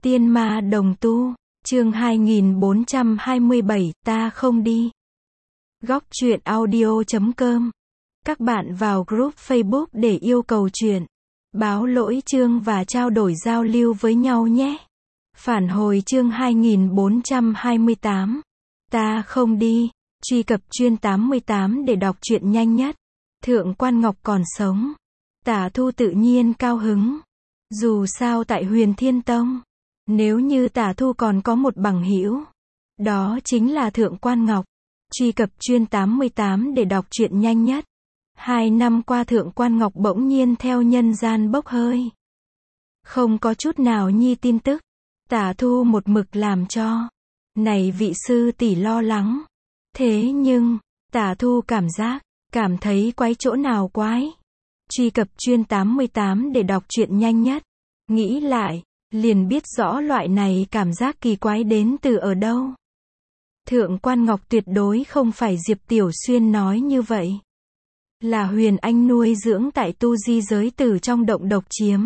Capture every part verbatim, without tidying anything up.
Tiên ma đồng tu, chương hai nghìn bốn trăm hai mươi bảy, ta không đi. Góc truyện audio chấm com. Các bạn vào group Facebook để yêu cầu truyện, báo lỗi chương và trao đổi giao lưu với nhau nhé. Phản hồi chương hai nghìn bốn trăm hai mươi tám. Ta không đi. Truy cập chuyên tám mươi tám để đọc truyện nhanh nhất. Thượng Quan Ngọc còn sống. Tả Thu tự nhiên cao hứng. Dù sao tại Huyền Thiên Tông, nếu như Tả Thu còn có một bằng hữu, đó chính là Thượng Quan Ngọc. Truy cập chuyên tám mươi tám để đọc truyện nhanh nhất. Hai năm qua Thượng Quan Ngọc bỗng nhiên theo nhân gian bốc hơi. Không có chút nào nhi tin tức. Tả Thu một mực làm cho này vị sư tỷ lo lắng. Thế nhưng, Tả Thu cảm giác, cảm thấy quái chỗ nào quái. Truy cập chuyên tám mươi tám để đọc truyện nhanh nhất. Nghĩ lại, liền biết rõ loại này cảm giác kỳ quái đến từ ở đâu. Thượng Quan Ngọc tuyệt đối không phải Diệp Tiểu Xuyên nói như vậy. Là Huyền Anh nuôi dưỡng tại tu di giới tử trong động độc chiếm.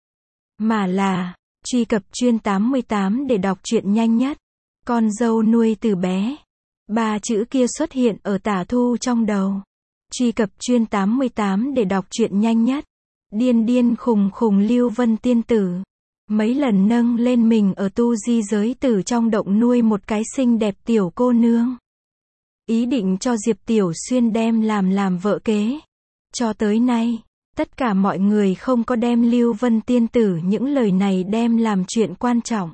Mà là, truy cập chuyên tám mươi tám để đọc truyện nhanh nhất. Con dâu nuôi từ bé. Ba chữ kia xuất hiện ở Tả Thu trong đầu. Truy cập chuyên tám mươi tám để đọc truyện nhanh nhất. Điên điên khùng khùng Lưu Vân tiên tử. Mấy lần nâng lên mình ở tu di giới tử trong động nuôi một cái xinh đẹp tiểu cô nương. Ý định cho Diệp Tiểu Xuyên đem làm làm vợ kế. Cho tới nay, tất cả mọi người không có đem Lưu Vân tiên tử những lời này đem làm chuyện quan trọng.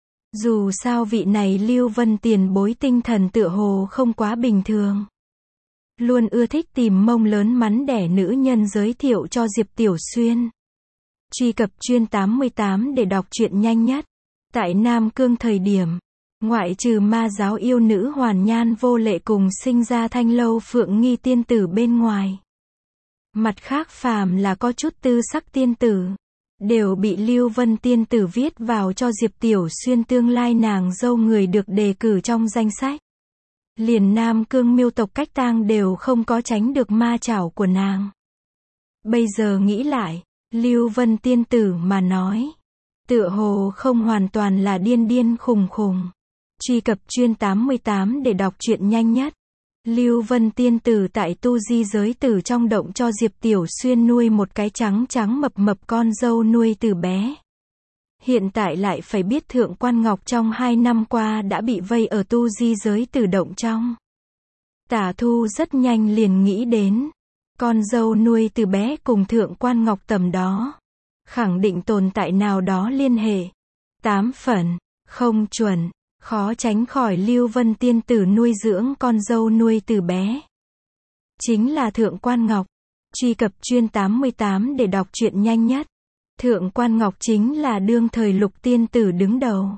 Dù sao vị này Lưu Vân tiền bối tinh thần tựa hồ không quá bình thường. Luôn ưa thích tìm mông lớn mắn đẻ nữ nhân giới thiệu cho Diệp Tiểu Xuyên. Truy cập chuyên tám mươi tám để đọc truyện nhanh nhất. Tại Nam Cương thời điểm, ngoại trừ ma giáo yêu nữ Hoàn Nhan Vô Lệ cùng sinh ra Thanh Lâu Phượng Nghi tiên tử bên ngoài. Mặt khác phàm là có chút tư sắc tiên tử, đều bị Lưu Vân tiên tử viết vào cho Diệp Tiểu Xuyên tương lai nàng dâu người được đề cử trong danh sách. Liền Nam Cương miêu tộc Cách Tang đều không có tránh được ma chảo của nàng. Bây giờ nghĩ lại, Lưu Vân tiên tử mà nói, tựa hồ không hoàn toàn là điên điên khùng khùng. Truy cập chuyên tám mươi tám để đọc truyện nhanh nhất. Lưu Vân tiên tử tại tu di giới tử trong động cho Diệp Tiểu Xuyên nuôi một cái trắng trắng mập mập con dâu nuôi từ bé. Hiện tại lại phải biết Thượng Quan Ngọc trong hai năm qua đã bị vây ở tu di giới tử động trong. Tả Thu rất nhanh liền nghĩ đến, con dâu nuôi từ bé cùng Thượng Quan Ngọc tầm đó, khẳng định tồn tại nào đó liên hệ. Tám phần, không chuẩn, khó tránh khỏi Lưu Vân tiên tử nuôi dưỡng con dâu nuôi từ bé. Chính là Thượng Quan Ngọc. Truy cập chuyên tám mươi tám để đọc truyện nhanh nhất. Thượng Quan Ngọc chính là đương thời Lục tiên tử đứng đầu.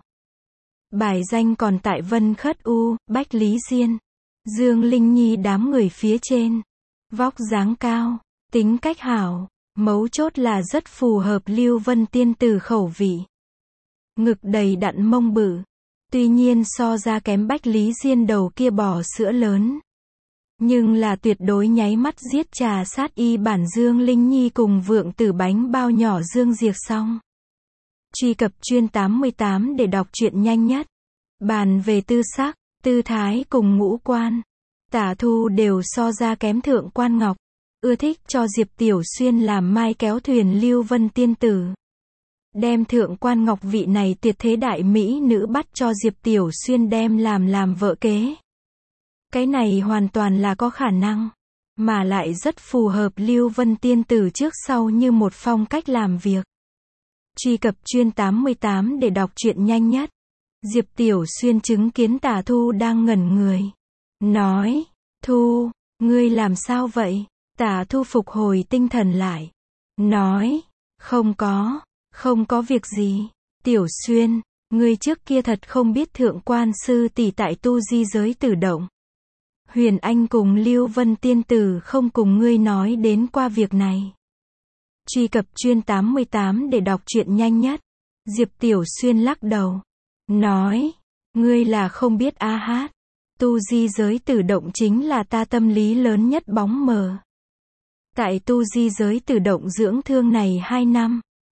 Bài danh còn tại Vân Khất U, Bách Lý Diên, Dương Linh Nhi đám người phía trên. Vóc dáng cao, tính cách hảo, mấu chốt là rất phù hợp Lưu Vân tiên tử khẩu vị. Ngực đầy đặn mông bự, tuy nhiên so ra kém Bách Lý Diên đầu kia bò sữa lớn. Nhưng là tuyệt đối nháy mắt giết trà sát y bản Dương Linh Nhi cùng vượng tử bánh bao nhỏ Dương Diệc xong. Truy cập chuyên tám mươi tám để đọc truyện nhanh nhất. Bàn về tư sắc, tư thái cùng ngũ quan, Tả Thu đều so ra kém Thượng Quan Ngọc. Ưa thích cho Diệp Tiểu Xuyên làm mai kéo thuyền Lưu Vân tiên tử. Đem Thượng Quan Ngọc vị này tuyệt thế đại mỹ nữ bắt cho Diệp Tiểu Xuyên đem làm làm vợ kế. Cái này hoàn toàn là có khả năng, mà lại rất phù hợp Lưu Vân tiên tử trước sau như một phong cách làm việc. Truy cập chuyên tám mươi tám để đọc truyện nhanh nhất. Diệp Tiểu Xuyên chứng kiến Tả Thu đang ngẩn người. Nói, Thu, ngươi làm sao vậy? Tả Thu phục hồi tinh thần lại. Nói, không có, không có việc gì. Tiểu Xuyên, ngươi trước kia thật không biết Thượng Quan sư tỷ tại tu di giới tử động. Huyền Anh cùng Lưu Vân tiên tử không cùng ngươi nói đến qua việc này. Truy cập chuyên tám mươi tám để đọc truyện nhanh nhất. Diệp Tiểu Xuyên lắc đầu. Nói, ngươi là không biết a hát. Tu di giới tử động chính là ta tâm lý lớn nhất bóng mờ. Tại tu di giới tử động dưỡng thương này hai năm,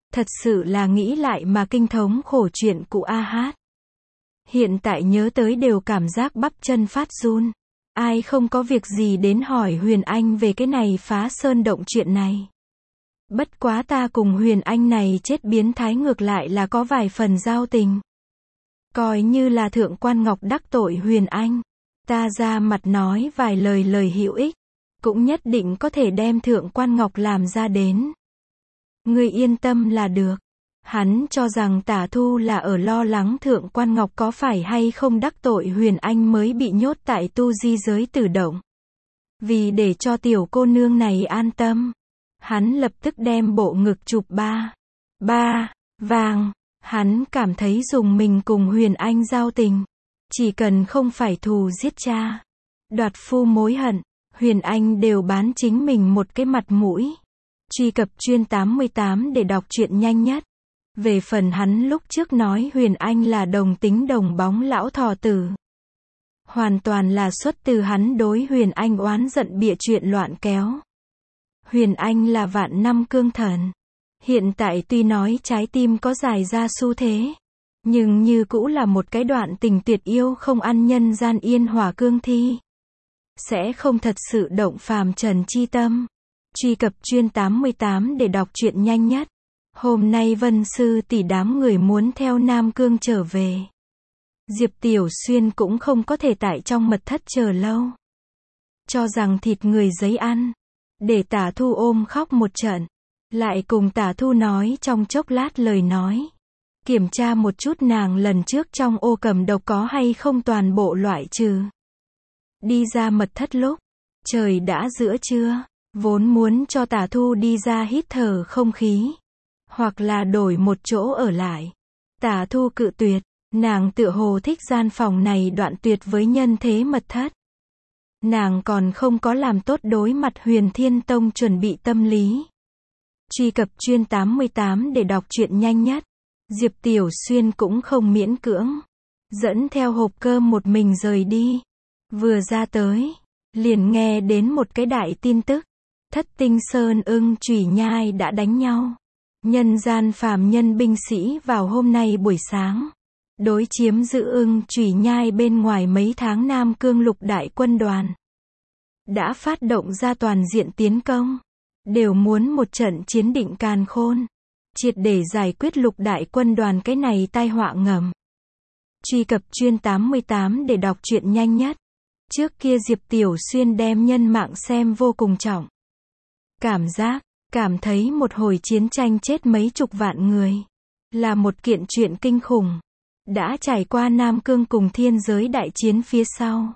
Thật sự là nghĩ lại mà kinh thống khổ chuyện cụ A Hát. Hiện tại nhớ tới đều cảm giác bắp chân phát run. Ai không có việc gì đến hỏi Huyền Anh về cái này phá sơn động chuyện này. Bất quá ta cùng Huyền Anh này chết biến thái ngược lại là có vài phần giao tình. Coi như là Thượng Quan Ngọc đắc tội Huyền Anh. Ta ra mặt nói vài lời lời hữu ích. Cũng nhất định có thể đem Thượng Quan Ngọc làm ra đến. Ngươi yên tâm là được. Hắn cho rằng Tả Thu là ở lo lắng Thượng Quan Ngọc có phải hay không đắc tội Huyền Anh mới bị nhốt tại tu di giới tử động. Vì để cho tiểu cô nương này an tâm, hắn lập tức đem bộ ngực chụp ba, ba, vàng. Hắn cảm thấy dùng mình cùng Huyền Anh giao tình. Chỉ cần không phải thù giết cha, đoạt phu mối hận, Huyền Anh đều bán chính mình một cái mặt mũi. Truy cập chuyên tám mươi tám để đọc truyện nhanh nhất. Về phần hắn lúc trước nói Huyền Anh là đồng tính đồng bóng lão thò tử. Hoàn toàn là xuất từ hắn đối Huyền Anh oán giận bịa chuyện loạn kéo. Huyền Anh là vạn năm cương thần. Hiện tại tuy nói trái tim có dài ra xu thế, nhưng như cũ là một cái đoạn tình tuyệt yêu không ăn nhân gian yên hòa cương thi. Sẽ không thật sự động phàm trần chi tâm. Truy cập chuyên tám mươi tám để đọc truyện nhanh nhất. Hôm nay Vân Sư tỷ đám người muốn theo Nam Cương trở về. Diệp Tiểu Xuyên cũng không có thể tại trong mật thất chờ lâu. Cho rằng thịt người giấy ăn. Để Tả Thu ôm khóc một trận. Lại cùng Tả Thu nói trong chốc lát lời nói. Kiểm tra một chút nàng lần trước trong ô cầm độc có hay không toàn bộ loại trừ. Đi ra mật thất lúc. Trời đã giữa trưa. Vốn muốn cho Tả Thu đi ra hít thở không khí. Hoặc là đổi một chỗ ở lại. Tả Thu cự tuyệt. Nàng tựa hồ thích gian phòng này đoạn tuyệt với nhân thế mật thất. Nàng còn không có làm tốt đối mặt Huyền Thiên Tông chuẩn bị tâm lý. Truy cập chuyên tám mươi tám để đọc truyện nhanh nhất. Diệp Tiểu Xuyên cũng không miễn cưỡng. Dẫn theo hộp cơm một mình rời đi. Vừa ra tới. Liền nghe đến một cái đại tin tức. Thất Tinh Sơn Ưng Chủy Nhai đã đánh nhau. Nhân gian phàm nhân binh sĩ vào hôm nay buổi sáng. Đối chiếm giữ Ưng Chủy Nhai bên ngoài mấy tháng Nam Cương lục đại quân đoàn. Đã phát động ra toàn diện tiến công. Đều muốn một trận chiến định càn khôn. Triệt để giải quyết lục đại quân đoàn cái này tai họa ngầm. Truy cập chuyên tám mươi tám để đọc truyện nhanh nhất. Trước kia Diệp Tiểu Xuyên đem nhân mạng xem vô cùng trọng. Cảm giác, cảm thấy một hồi chiến tranh chết mấy chục vạn người. Là một kiện chuyện kinh khủng. Đã trải qua Nam Cương cùng thiên giới đại chiến phía sau.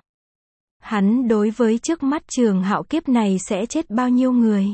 Hắn đối với trước mắt trường hạo kiếp này sẽ chết bao nhiêu người.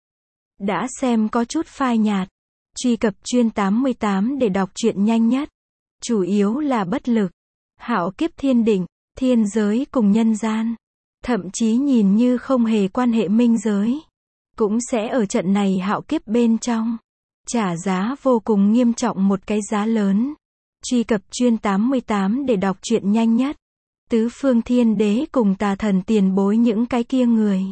Đã xem có chút phai nhạt. Truy cập chuyên tám mươi tám để đọc truyện nhanh nhất. Chủ yếu là bất lực. Hạo kiếp thiên định, thiên giới cùng nhân gian. Thậm chí nhìn như không hề quan hệ minh giới. Cũng sẽ ở trận này hạo kiếp bên trong. Trả giá vô cùng nghiêm trọng một cái giá lớn. Truy cập chuyên tám mươi tám để đọc truyện nhanh nhất. Tứ phương thiên đế cùng tà thần tiền bối những cái kia người.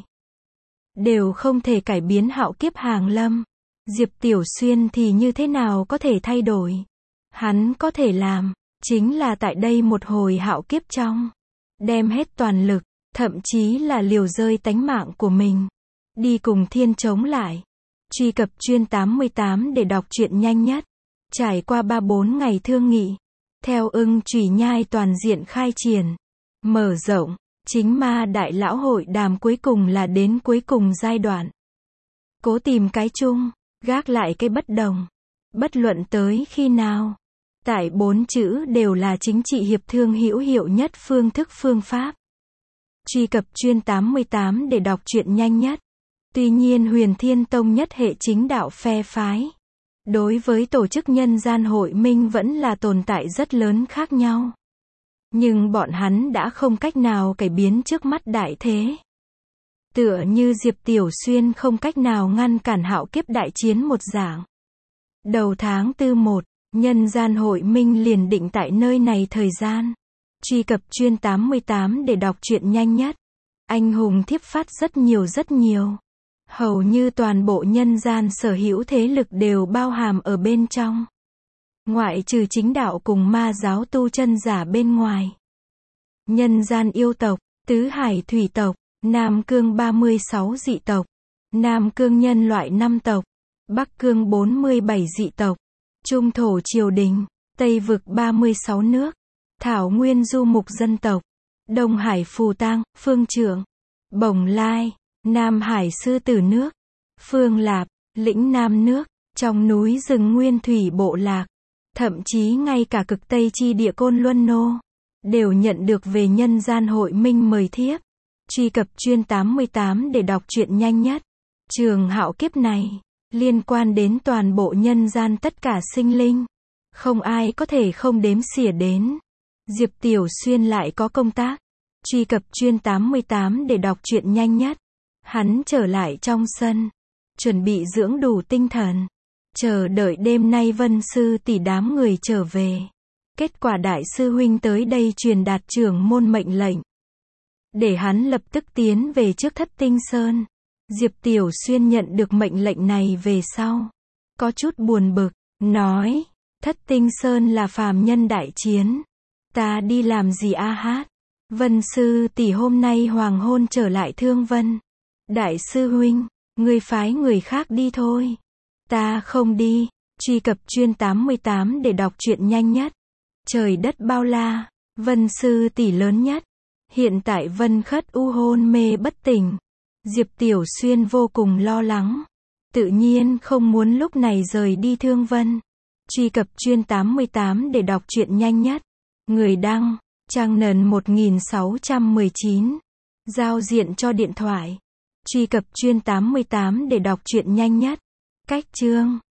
Đều không thể cải biến hạo kiếp hàng lâm. Diệp Tiểu Xuyên thì như thế nào có thể thay đổi. Hắn có thể làm. Chính là tại đây một hồi hạo kiếp trong. Đem hết toàn lực. Thậm chí là liều rơi tánh mạng của mình. Đi cùng thiên chống lại. Truy cập chuyên tám mươi tám để đọc truyện nhanh nhất. Trải qua ba bốn ngày thương nghị. Theo Ưng Chủy Nhai toàn diện khai triển. Mở rộng. Chính ma đại lão hội đàm cuối cùng là đến cuối cùng giai đoạn. Cố tìm cái chung. Gác lại cái bất đồng. Bất luận tới khi nào. Tại bốn chữ đều là chính trị hiệp thương hữu hiệu nhất phương thức phương pháp. Truy cập chuyên tám mươi tám để đọc truyện nhanh nhất. Tuy nhiên Huyền Thiên Tông nhất hệ chính đạo phe phái. Đối với tổ chức nhân gian hội minh vẫn là tồn tại rất lớn khác nhau. Nhưng bọn hắn đã không cách nào cải biến trước mắt đại thế. Tựa như Diệp Tiểu Xuyên không cách nào ngăn cản hạo kiếp đại chiến một dạng. Đầu tháng tư một, nhân gian hội minh liền định tại nơi này thời gian. Truy cập chuyên tám mươi tám để đọc truyện nhanh nhất. Anh hùng thiếp phát rất nhiều rất nhiều. Hầu như toàn bộ nhân gian sở hữu thế lực đều bao hàm ở bên trong. Ngoại trừ chính đạo cùng ma giáo tu chân giả bên ngoài. Nhân gian yêu tộc, tứ hải thủy tộc, Nam Cương ba mươi sáu dị tộc, Nam Cương nhân loại năm tộc, Bắc Cương bốn mươi bảy dị tộc, Trung thổ triều đình, Tây vực ba mươi sáu nước, Thảo nguyên du mục dân tộc, Đông Hải phù tang, Phương Trượng, Bồng Lai, Nam Hải sư tử nước, Phương Lạp, lĩnh Nam nước, trong núi rừng nguyên thủy bộ lạc, thậm chí ngay cả cực Tây chi địa Côn Luân Nô, đều nhận được về nhân gian hội minh mời thiếp. Truy cập chuyên tám mươi tám để đọc truyện nhanh nhất. Trường hạo kiếp này, liên quan đến toàn bộ nhân gian tất cả sinh linh. Không ai có thể không đếm xỉa đến. Diệp Tiểu Xuyên lại có công tác. Truy cập chuyên tám mươi tám để đọc truyện nhanh nhất. Hắn trở lại trong sân. Chuẩn bị dưỡng đủ tinh thần. Chờ đợi đêm nay Vân Sư tỷ đám người trở về. Kết quả đại sư huynh tới đây truyền đạt trưởng môn mệnh lệnh. Để hắn lập tức tiến về trước Thất Tinh Sơn. Diệp Tiểu Xuyên nhận được mệnh lệnh này về sau. Có chút buồn bực, nói, Thất Tinh Sơn là phàm nhân đại chiến. Ta đi làm gì a hát? Vân Sư tỷ hôm nay hoàng hôn trở lại Thương Vân. Đại sư huynh, ngươi phái người khác đi thôi. Ta không đi. Truy cập chuyên tám mươi tám để đọc truyện nhanh nhất. Trời đất bao la, Vân Sư tỷ lớn nhất. Hiện tại Vân Khất U hôn mê bất tỉnh. Diệp Tiểu Xuyên vô cùng lo lắng. Tự nhiên không muốn lúc này rời đi Thương Vân. Truy cập chuyên tám mươi tám để đọc truyện nhanh nhất. Người đăng, Trang Nần một nghìn sáu trăm mười chín. Giao diện cho điện thoại. Truy cập chuyên tám mươi tám để đọc truyện nhanh nhất. Cách chương